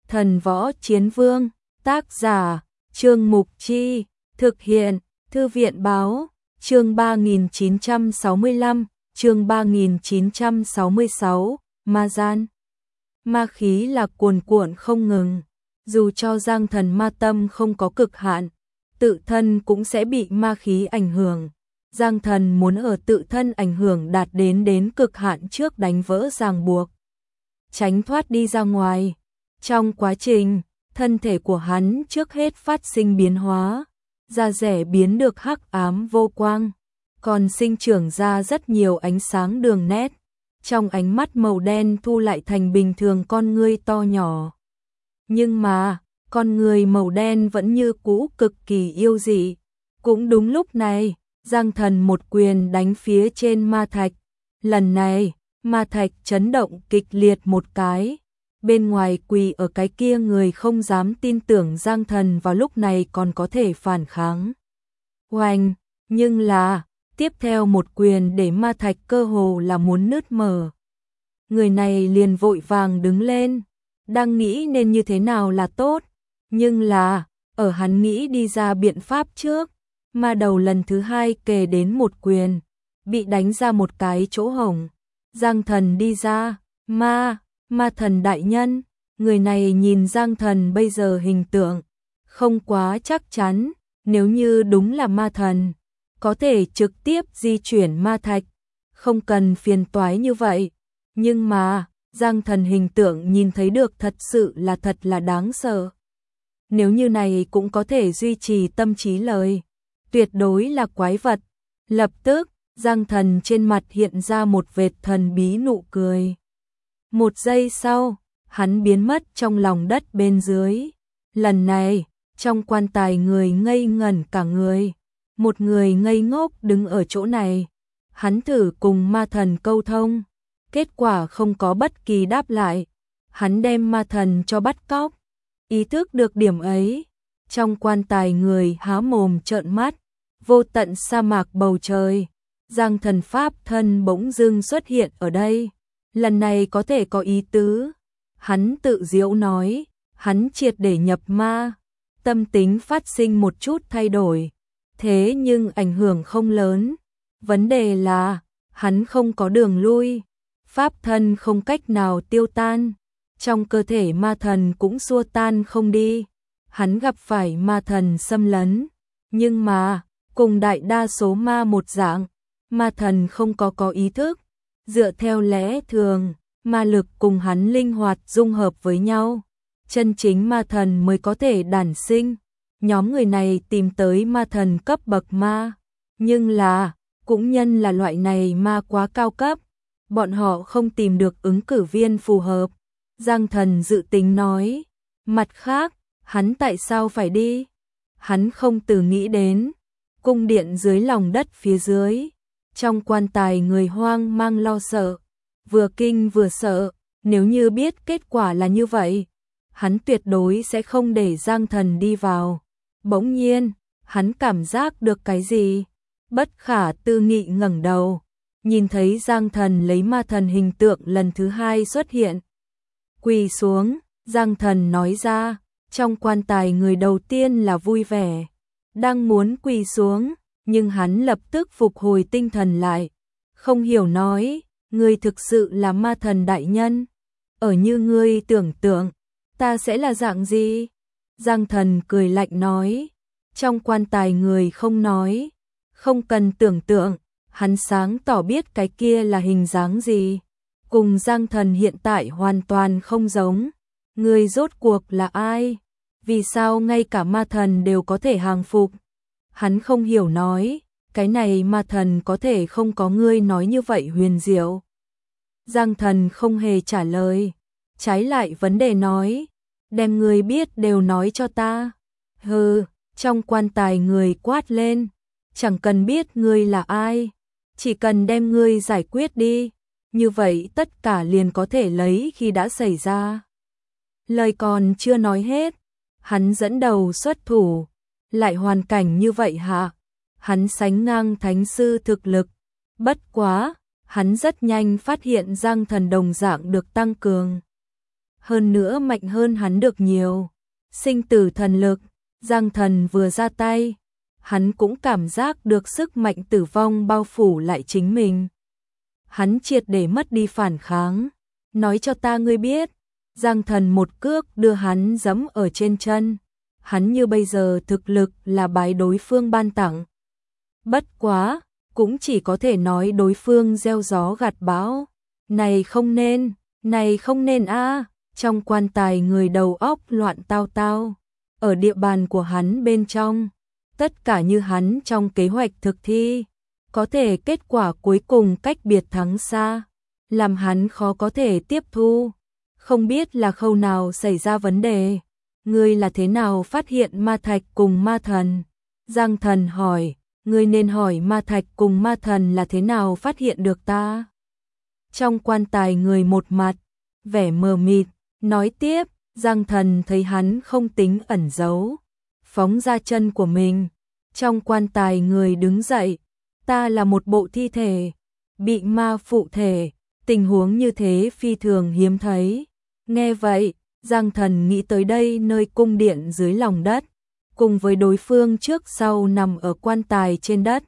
Thần Võ Chiến Vương, tác giả, Trương Mục Chi, thực hiện, Thư viện báo, chương 3965, chương 3966, ma gian. Ma khí là cuồn cuộn không ngừng, dù cho Giang Thần ma tâm không có cực hạn, tự thân cũng sẽ bị ma khí ảnh hưởng. Giang Thần muốn ở tự thân ảnh hưởng đạt đến cực hạn trước đánh vỡ ràng buộc, tránh thoát đi ra ngoài. Trong quá trình, thân thể của hắn trước hết phát sinh biến hóa, da rẻ biến được hắc ám vô quang, còn sinh trưởng ra rất nhiều ánh sáng đường nét. Trong ánh mắt màu đen thu lại thành bình thường con ngươi to nhỏ. Nhưng mà, con người màu đen vẫn như cũ cực kỳ yêu dị. Cũng đúng lúc này, Giang Thần một quyền đánh phía trên ma thạch. Lần này, ma thạch chấn động kịch liệt một cái. Bên ngoài quỳ ở cái kia người không dám tin tưởng Giang Thần vào lúc này còn có thể phản kháng. Oanh, nhưng là, tiếp theo một quyền để ma thạch cơ hồ là muốn nứt mở. Người này liền vội vàng đứng lên, đang nghĩ nên như thế nào là tốt. Nhưng là, ở hắn nghĩ đi ra biện pháp trước, ma đầu lần thứ hai kề đến một quyền, bị đánh ra một cái chỗ hổng. Giang Thần đi ra, ma thần đại nhân. Người này nhìn Giang Thần bây giờ hình tượng, không quá chắc chắn, nếu như đúng là ma thần, có thể trực tiếp di chuyển ma thạch, không cần phiền toái như vậy. Nhưng mà, Giang Thần hình tượng nhìn thấy được thật sự là thật là đáng sợ. Nếu như này cũng có thể duy trì tâm trí lời, tuyệt đối là quái vật. Lập tức, Giang Thần trên mặt hiện ra một vệt thần bí nụ cười. Một giây sau, hắn biến mất trong lòng đất bên dưới. Lần này, trong quan tài người ngây ngẩn cả người. Một người ngây ngốc đứng ở chỗ này. Hắn thử cùng ma thần câu thông. Kết quả không có bất kỳ đáp lại. Hắn đem ma thần cho bắt cóc. Ý thức được điểm ấy. Trong quan tài người há mồm trợn mắt. Vô tận sa mạc bầu trời. Giang Thần pháp thân bỗng dưng xuất hiện ở đây. Lần này có thể có ý tứ. Hắn tự giễu nói. Hắn triệt để nhập ma. Tâm tính phát sinh một chút thay đổi. Thế nhưng ảnh hưởng không lớn. Vấn đề là, hắn không có đường lui. Pháp thân không cách nào tiêu tan. Trong cơ thể ma thần cũng xua tan không đi. Hắn gặp phải ma thần xâm lấn. Nhưng mà, cùng đại đa số ma một dạng, ma thần không có ý thức. Dựa theo lẽ thường, ma lực cùng hắn linh hoạt dung hợp với nhau. Chân chính ma thần mới có thể đản sinh. Nhóm người này tìm tới ma thần cấp bậc ma. Nhưng là, cũng nhân là loại này ma quá cao cấp. Bọn họ không tìm được ứng cử viên phù hợp. Giang Thần dự tính nói. Mặt khác, hắn tại sao phải đi? Hắn không từ nghĩ đến. Cung điện dưới lòng đất phía dưới. Trong quan tài người hoang mang lo sợ. Vừa kinh vừa sợ. Nếu như biết kết quả là như vậy, hắn tuyệt đối sẽ không để Giang Thần đi vào. Bỗng nhiên, hắn cảm giác được cái gì? Bất khả tư nghị ngẩng đầu, nhìn thấy Giang Thần lấy ma thần hình tượng lần thứ hai xuất hiện. Quỳ xuống, Giang Thần nói ra. Trong quan tài người đầu tiên là vui vẻ, đang muốn quỳ xuống, nhưng hắn lập tức phục hồi tinh thần lại. Không hiểu nói, ngươi thực sự là ma thần đại nhân. Ở như ngươi tưởng tượng, ta sẽ là dạng gì? Giang Thần cười lạnh nói. Trong quan tài người không nói, không cần tưởng tượng, hắn sáng tỏ biết cái kia là hình dáng gì. Cùng Giang Thần hiện tại hoàn toàn không giống. Ngươi rốt cuộc là ai? Vì sao ngay cả ma thần đều có thể hàng phục? Hắn không hiểu nói, cái này ma thần có thể không có ngươi nói như vậy huyền diệu. Giang Thần không hề trả lời, trái lại vấn đề nói, đem ngươi biết đều nói cho ta. Hừ, trong quan tài người quát lên, chẳng cần biết ngươi là ai, chỉ cần đem ngươi giải quyết đi, như vậy tất cả liền có thể lấy khi đã xảy ra. Lời còn chưa nói hết, hắn dẫn đầu xuất thủ, lại hoàn cảnh như vậy hả? Hắn sánh ngang thánh sư thực lực, bất quá, hắn rất nhanh phát hiện Giang Thần đồng dạng được tăng cường. hơn nữa mạnh hơn hắn được nhiều. Sinh tử thần lực, Giang Thần vừa ra tay, hắn cũng cảm giác được sức mạnh tử vong bao phủ lại chính mình. Hắn triệt để mất đi phản kháng. Nói cho ta ngươi biết. Giang Thần một cước đưa hắn giẫm ở trên chân. Hắn như bây giờ thực lực là bái đối phương ban tặng. Bất quá, cũng chỉ có thể nói đối phương gieo gió gặt bão. Này không nên a. Trong quan tài người đầu óc loạn tao tao. Ở địa bàn của hắn bên trong, tất cả như hắn trong kế hoạch thực thi, có thể kết quả cuối cùng cách biệt thắng xa, làm hắn khó có thể tiếp thu. Không biết là khâu nào xảy ra vấn đề. Ngươi là thế nào phát hiện ma thạch cùng ma thần? Giang Thần hỏi. Ngươi nên hỏi ma thạch cùng ma thần là thế nào phát hiện được ta. Trong quan tài người một mặt, vẻ mờ mịt, nói tiếp. Giang Thần thấy hắn không tính ẩn giấu, phóng ra chân của mình. Trong quan tài người đứng dậy. Ta là một bộ thi thể, bị ma phụ thể, tình huống như thế phi thường hiếm thấy. Nghe vậy, Giang Thần nghĩ tới đây nơi cung điện dưới lòng đất, cùng với đối phương trước sau nằm ở quan tài trên đất.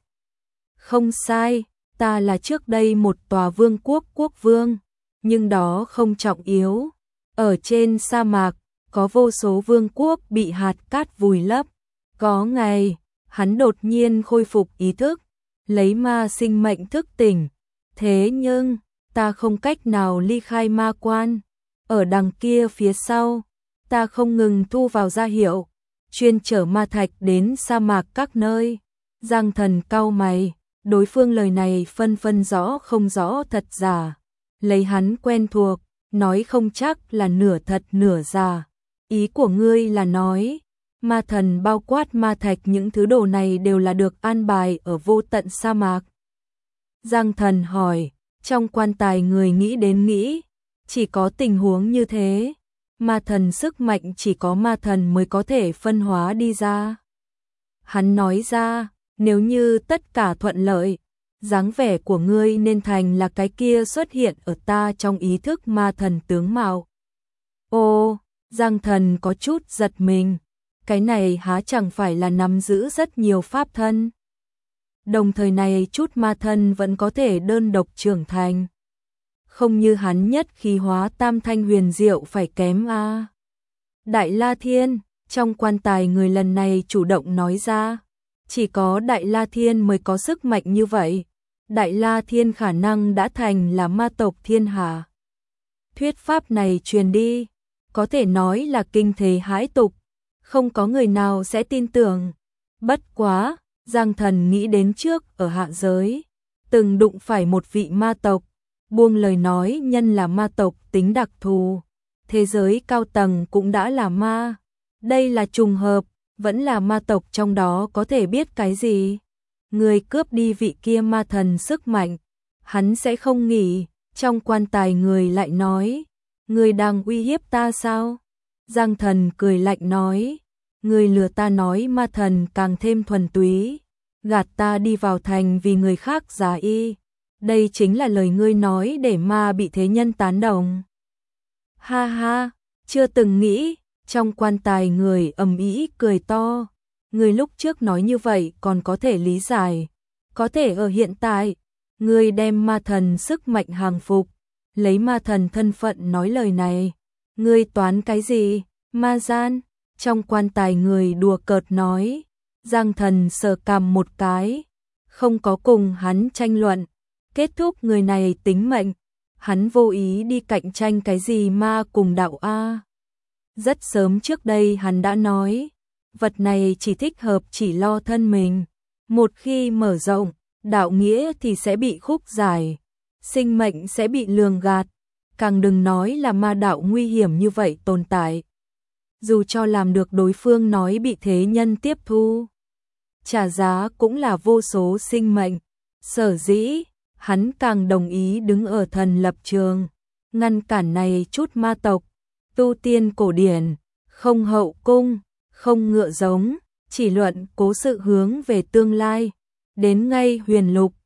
Không sai, ta là trước đây một tòa vương quốc quốc vương, nhưng đó không trọng yếu. Ở trên sa mạc, có vô số vương quốc bị hạt cát vùi lấp. Có ngày, hắn đột nhiên khôi phục ý thức, lấy ma sinh mệnh thức tỉnh. Thế nhưng, ta không cách nào ly khai ma quan. Ở đằng kia phía sau, ta không ngừng thu vào gia hiệu, chuyên chở ma thạch đến sa mạc các nơi. Giang Thần cau mày, đối phương lời này phân phân rõ không rõ thật giả. Lấy hắn quen thuộc, nói không chắc là nửa thật nửa giả. Ý của ngươi là nói, ma thần bao quát ma thạch những thứ đồ này đều là được an bài ở vô tận sa mạc. Giang Thần hỏi, trong quan tài người nghĩ đến nghĩ, chỉ có tình huống như thế, ma thần sức mạnh chỉ có ma thần mới có thể phân hóa đi ra. Hắn nói ra, nếu như tất cả thuận lợi, dáng vẻ của ngươi nên thành là cái kia xuất hiện ở ta trong ý thức ma thần tướng mạo. Ô, Giang Thần có chút giật mình, cái này há chẳng phải là nắm giữ rất nhiều pháp thân. Đồng thời này chút ma thân vẫn có thể đơn độc trưởng thành. Không như hắn nhất khí hóa tam thanh huyền diệu phải kém a. Đại La Thiên, trong quan tài người lần này chủ động nói ra, chỉ có Đại La Thiên mới có sức mạnh như vậy. Đại La Thiên khả năng đã thành là ma tộc thiên hạ. Thuyết pháp này truyền đi, có thể nói là kinh thế hãi tục, không có người nào sẽ tin tưởng. Bất quá, Giang Thần nghĩ đến trước ở hạ giới, từng đụng phải một vị ma tộc, buông lời nói nhân là ma tộc tính đặc thù, thế giới cao tầng cũng đã là ma. Đây là trùng hợp, vẫn là ma tộc trong đó có thể biết cái gì. Người cướp đi vị kia ma thần sức mạnh, hắn sẽ không nghỉ. Trong quan tài người lại nói, người đang uy hiếp ta sao? Giang Thần cười lạnh nói, người lừa ta nói ma thần càng thêm thuần túy, gạt ta đi vào thành vì người khác giả y. Đây chính là lời ngươi nói để ma bị thế nhân tán đồng. Ha ha, chưa từng nghĩ. Trong quan tài người ầm ĩ cười to. Người lúc trước nói như vậy còn có thể lý giải. Có thể ở hiện tại, người đem ma thần sức mạnh hàng phục, lấy ma thần thân phận nói lời này. Người toán cái gì? Ma gian. Trong quan tài người đùa cợt nói. Giang Thần sờ cằm một cái, không có cùng hắn tranh luận. Kết thúc người này tính mệnh, hắn vô ý đi cạnh tranh cái gì ma cùng đạo a. Rất sớm trước đây hắn đã nói, vật này chỉ thích hợp chỉ lo thân mình. Một khi mở rộng, đạo nghĩa thì sẽ bị khúc giải, sinh mệnh sẽ bị lường gạt. Càng đừng nói là ma đạo nguy hiểm như vậy tồn tại. Dù cho làm được đối phương nói bị thế nhân tiếp thu, trả giá cũng là vô số sinh mệnh. Sở dĩ, hắn càng đồng ý đứng ở thần lập trường, ngăn cản này chút ma tộc. Tu tiên cổ điển, không hậu cung, không ngựa giống, chỉ luận cố sự hướng về tương lai. Đến ngay huyền lục,